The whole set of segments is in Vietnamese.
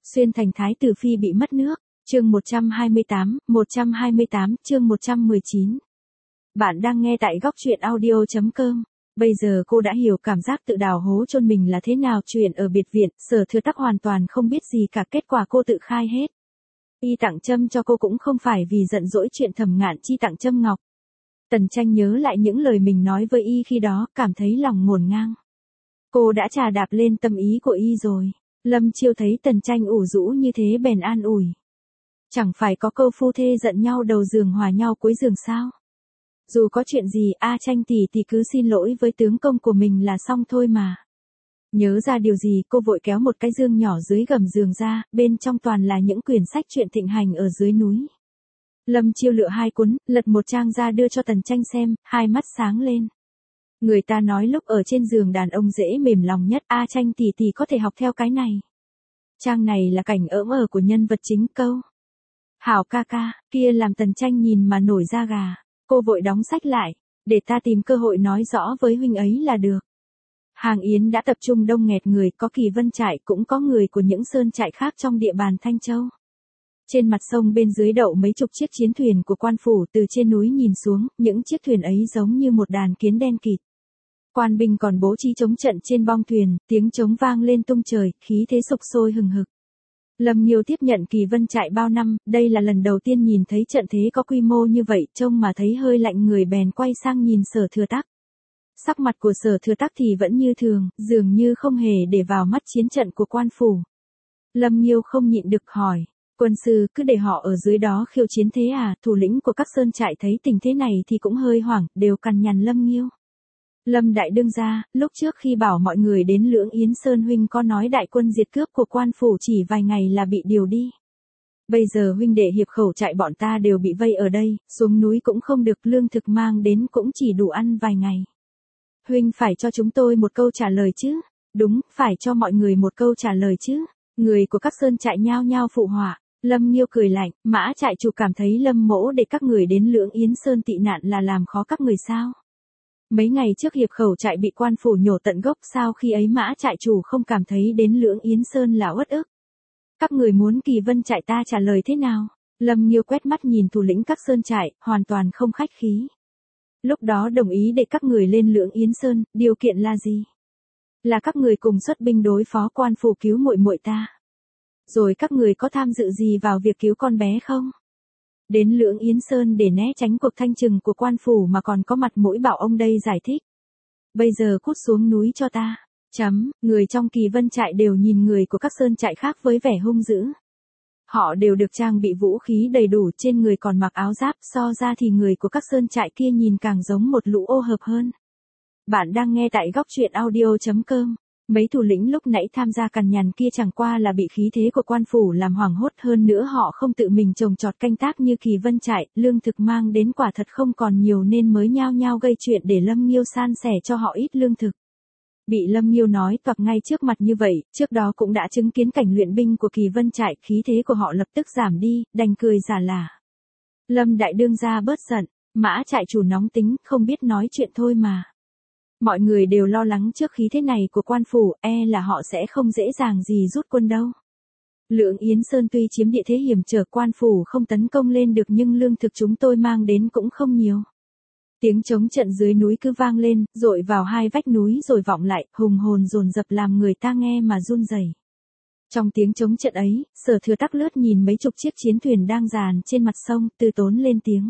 Xuyên thành thái tử phi bị mất nước. Chương 128, chương 119. Bạn đang nghe tại góc truyện audio.com. Bây giờ cô đã hiểu cảm giác tự đào hố chôn mình là thế nào. Chuyện ở biệt viện, Sở Thừa Tắc hoàn toàn không biết gì cả, kết quả cô tự khai hết. Y tặng châm cho cô cũng không phải vì giận dỗi chuyện Thẩm Ngạn Chi tặng châm ngọc. Tần Tranh nhớ lại những lời mình nói với Y khi đó, cảm thấy lòng ngổn ngang. Cô đã trà đạp lên tâm ý của Y rồi. Lâm Chiêu thấy Tần Tranh ủ rũ như thế bèn an ủi. Chẳng phải có câu phu thê giận nhau đầu giường hòa nhau cuối giường sao? Dù có chuyện gì, Tranh tỷ thì cứ xin lỗi với tướng công của mình là xong thôi mà. Nhớ ra điều gì, cô vội kéo một cái dương nhỏ dưới gầm giường ra, bên trong toàn là những quyển sách truyện thịnh hành ở dưới núi. Lâm Chiêu lựa 2 cuốn, lật một trang ra đưa cho Tần Tranh xem, hai mắt sáng lên. Người ta nói lúc ở trên giường đàn ông dễ mềm lòng nhất, Tranh tỷ có thể học theo cái này. Trang này là cảnh ỡm ở của nhân vật chính câu. Hảo ca ca, kia làm Tần Tranh nhìn mà nổi da gà. Cô vội đóng sách lại, để ta tìm cơ hội nói rõ với huynh ấy là được. Hàng Yến đã tập trung đông nghẹt người, có Kỳ Vân trại cũng có người của những sơn trại khác trong địa bàn Thanh Châu. Trên mặt sông bên dưới đậu mấy chục chiếc chiến thuyền của quan phủ, từ trên núi nhìn xuống, những chiếc thuyền ấy giống như một đàn kiến đen kịt. Quan binh còn bố trí chống trận trên bong thuyền, tiếng trống vang lên tung trời, khí thế sục sôi hừng hực. Lâm Nghiêu tiếp nhận Kỳ Vân trại bao năm, đây là lần đầu tiên nhìn thấy trận thế có quy mô như vậy, trông mà thấy hơi lạnh người bèn quay sang nhìn Sở Thừa Tắc. Sắc mặt của Sở Thừa Tắc thì vẫn như thường, dường như không hề để vào mắt chiến trận của quan phủ. Lâm Nghiêu không nhịn được hỏi, quân sư cứ để họ ở dưới đó khiêu chiến thế à? Thủ lĩnh của các sơn trại thấy tình thế này thì cũng hơi hoảng, đều cằn nhằn Lâm Nghiêu. Lâm đại đương gia, lúc trước khi bảo mọi người đến Lưỡng Yến Sơn huynh có nói đại quân diệt cướp của quan phủ chỉ vài ngày là bị điều đi. Bây giờ huynh đệ hiệp khẩu trại bọn ta đều bị vây ở đây, xuống núi cũng không được, lương thực mang đến cũng chỉ đủ ăn vài ngày. Huynh phải cho chúng tôi một câu trả lời chứ? Đúng, phải cho mọi người một câu trả lời chứ? Người của các sơn trại nhao nhao phụ họa. Lâm Nghiêu cười lạnh, Mã trại chủ cảm thấy Lâm mỗ để các người đến Lưỡng Yến Sơn tị nạn là làm khó các người sao? Mấy ngày trước hiệp khẩu trại bị quan phủ nhổ tận gốc, sao khi ấy Mã trại chủ không cảm thấy đến Lưỡng Yến Sơn là uất ức? Các người muốn Kỳ Vân trại ta trả lời thế nào? Lâm Nghiêu quét mắt nhìn thủ lĩnh các sơn trại, hoàn toàn không khách khí. Lúc đó đồng ý để các người lên Lưỡng Yến Sơn, điều kiện là gì? Là các người cùng xuất binh đối phó quan phủ cứu muội muội ta. Rồi các người có tham dự gì vào việc cứu con bé không? Đến Lưỡng Yến Sơn để né tránh cuộc thanh trừng của quan phủ mà còn có mặt mũi bảo ông đây giải thích. Bây giờ cút xuống núi cho ta. Người trong Kỳ Vân trại đều nhìn người của các sơn trại khác với vẻ hung dữ. Họ đều được trang bị vũ khí đầy đủ, trên người còn mặc áo giáp, so ra thì người của các sơn trại kia nhìn càng giống một lũ ô hợp hơn. Bạn đang nghe tại góc truyện audio.com. Mấy thủ lĩnh lúc nãy tham gia cằn nhằn kia chẳng qua là bị khí thế của quan phủ làm hoảng hốt, hơn nữa họ không tự mình trồng trọt canh tác như Kỳ Vân trại, lương thực mang đến quả thật không còn nhiều nên mới nhao nhao gây chuyện để Lâm Nghiêu san sẻ cho họ ít lương thực. Bị Lâm Nghiêu nói toạc ngay trước mặt như vậy, trước đó cũng đã chứng kiến cảnh luyện binh của Kỳ Vân trại, khí thế của họ lập tức giảm đi, đành cười giả lả. Lâm đại đương gia bớt giận, Mã trại chủ nóng tính, không biết nói chuyện thôi mà. Mọi người đều lo lắng trước khí thế này của quan phủ, là họ sẽ không dễ dàng gì rút quân đâu. Lưỡng Yến Sơn tuy chiếm địa thế hiểm trở, quan phủ không tấn công lên được, nhưng lương thực chúng tôi mang đến cũng không nhiều. Tiếng trống trận dưới núi cứ vang lên, dội vào hai vách núi rồi vọng lại, hùng hồn dồn dập làm người ta nghe mà run rẩy. Trong tiếng trống trận ấy, Sở Thừa Tắc lướt nhìn mấy chục chiếc chiến thuyền đang dàn trên mặt sông, từ tốn lên tiếng.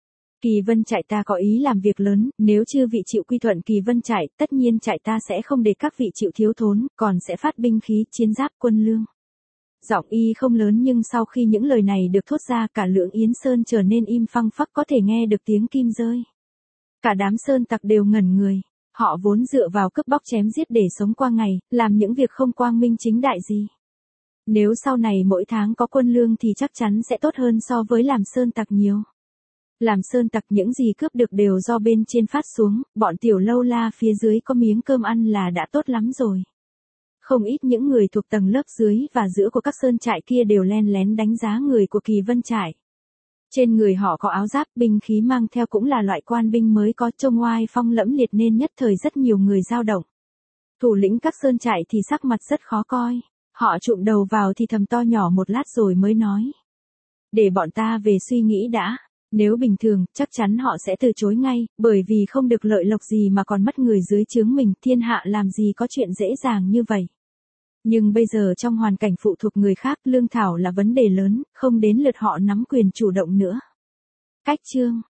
Kỳ Vân trại ta có ý làm việc lớn, nếu chư vị chịu quy thuận Kỳ Vân trại, tất nhiên trại ta sẽ không để các vị chịu thiếu thốn, còn sẽ phát binh khí, chiến giáp, quân lương. Giọng Y không lớn nhưng sau khi những lời này được thốt ra, cả Lưỡng Yến Sơn trở nên im phăng phắc, có thể nghe được tiếng kim rơi. Cả đám sơn tặc đều ngẩn người, họ vốn dựa vào cướp bóc chém giết để sống qua ngày, làm những việc không quang minh chính đại gì. Nếu sau này mỗi tháng có quân lương thì chắc chắn sẽ tốt hơn so với làm sơn tặc nhiều. Làm sơn tặc những gì cướp được đều do bên trên phát xuống, bọn tiểu lâu la phía dưới có miếng cơm ăn là đã tốt lắm rồi. Không ít những người thuộc tầng lớp dưới và giữa của các sơn trại kia đều len lén đánh giá người của Kỳ Vân trại. Trên người họ có áo giáp, binh khí mang theo cũng là loại quan binh mới có, trông oai phong lẫm liệt nên nhất thời rất nhiều người dao động. Thủ lĩnh các sơn trại thì sắc mặt rất khó coi. Họ chụm đầu vào thì thầm to nhỏ một lát rồi mới nói. Để bọn ta về suy nghĩ đã. Nếu bình thường, chắc chắn họ sẽ từ chối ngay, bởi vì không được lợi lộc gì mà còn mất người dưới trướng mình, thiên hạ làm gì có chuyện dễ dàng như vậy. Nhưng bây giờ trong hoàn cảnh phụ thuộc người khác, lương thảo là vấn đề lớn, không đến lượt họ nắm quyền chủ động nữa. Cách chương